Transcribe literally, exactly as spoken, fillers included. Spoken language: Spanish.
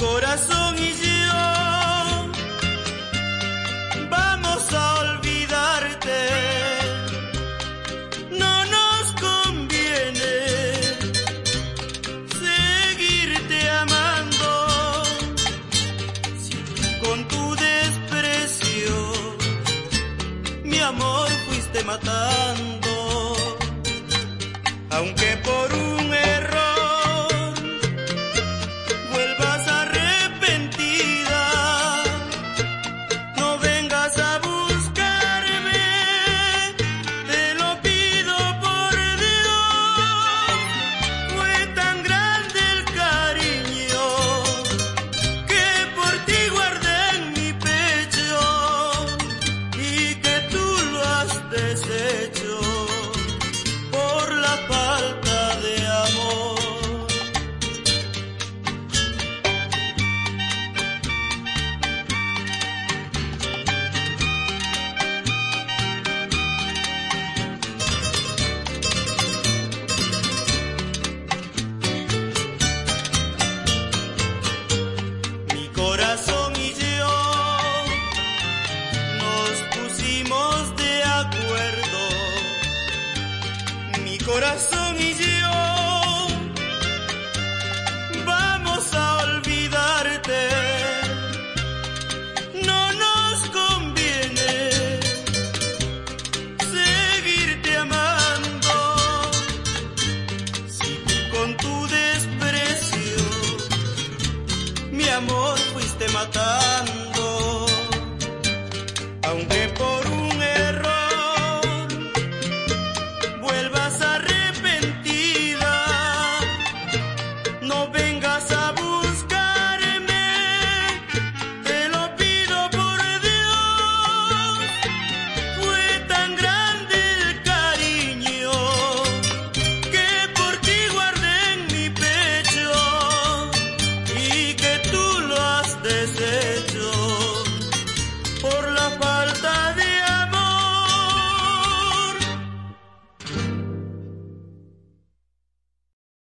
corazón y yo vamos a olvidarte. No nos conviene seguirte amando. Si con tu desprecio mi amor fuiste matando, aunque por un error vuelvas arrepentida, no vengas a buscarme, te lo pido por Dios. Fue tan grande el cariño que por ti guardé en mi pecho y que tú lo has deshecho por la falta de amor. Mi corazón y yo nos pusimos de acuerdo. Mi corazón y yo vamos a olvidarte. No nos conviene seguirte amando. Si tú con tu desprecio mi amor fuiste matando, aunque por